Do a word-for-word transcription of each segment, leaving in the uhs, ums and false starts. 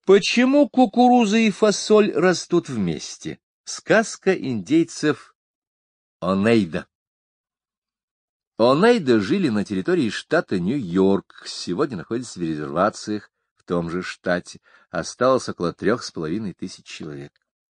Почему кукуруза и фасоль растут вместе? Сказка индейцев Онейда. Онейда жили на территории штата Нью-Йорк, сегодня находятся в резервациях в том же штате. Осталось около трех с половиной тысяч человек.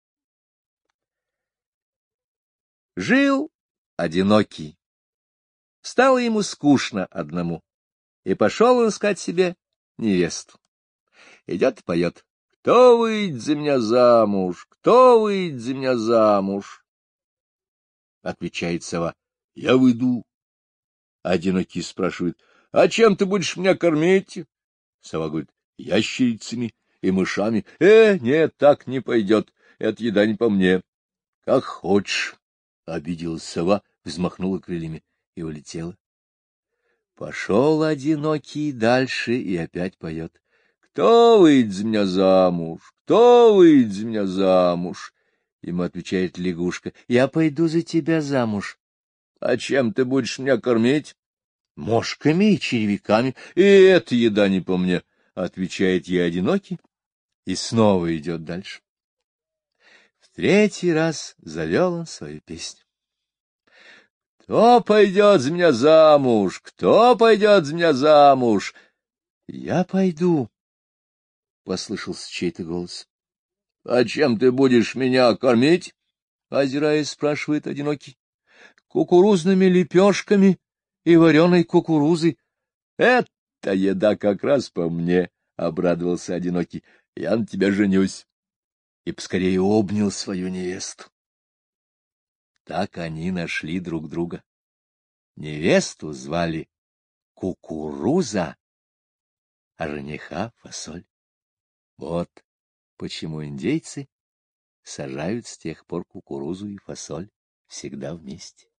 Жил одинокий. Стало ему скучно одному, и пошел он искать себе невесту. Идет и поет: «Кто выйдет за меня замуж? Кто выйдет за меня замуж?» Отвечает сова: «Я выйду». Одинокий спрашивает: «А чем ты будешь меня кормить?» Сова говорит: «Ящерицами и мышами». «Э, нет, так не пойдет, эта еда не по мне». «Как хочешь», — обиделась сова, взмахнула крыльями и улетела. Пошел одинокий дальше и опять поет: «Кто выйдет за меня замуж? Кто выйдет за меня замуж?» Ему отвечает лягушка: «Я пойду за тебя замуж». «А чем ты будешь меня кормить?» «Мошками и червяками». «И эта еда не по мне», — отвечает ей одинокий, и снова идет дальше. В третий раз завел он свою песню: «Кто пойдет за меня замуж? Кто пойдет за меня замуж?» «Я пойду», — послышался чей-то голос. — А чем ты будешь меня кормить? — озираясь, спрашивает одинокий. — Кукурузными лепешками и вареной кукурузой. — Это еда как раз по мне, — обрадовался одинокий. — Я на тебя женюсь. И поскорее обнял свою невесту. Так они нашли друг друга. Невесту звали Кукуруза, а жениха — Фасоль. Вот почему индейцы сажают с тех пор кукурузу и фасоль всегда вместе.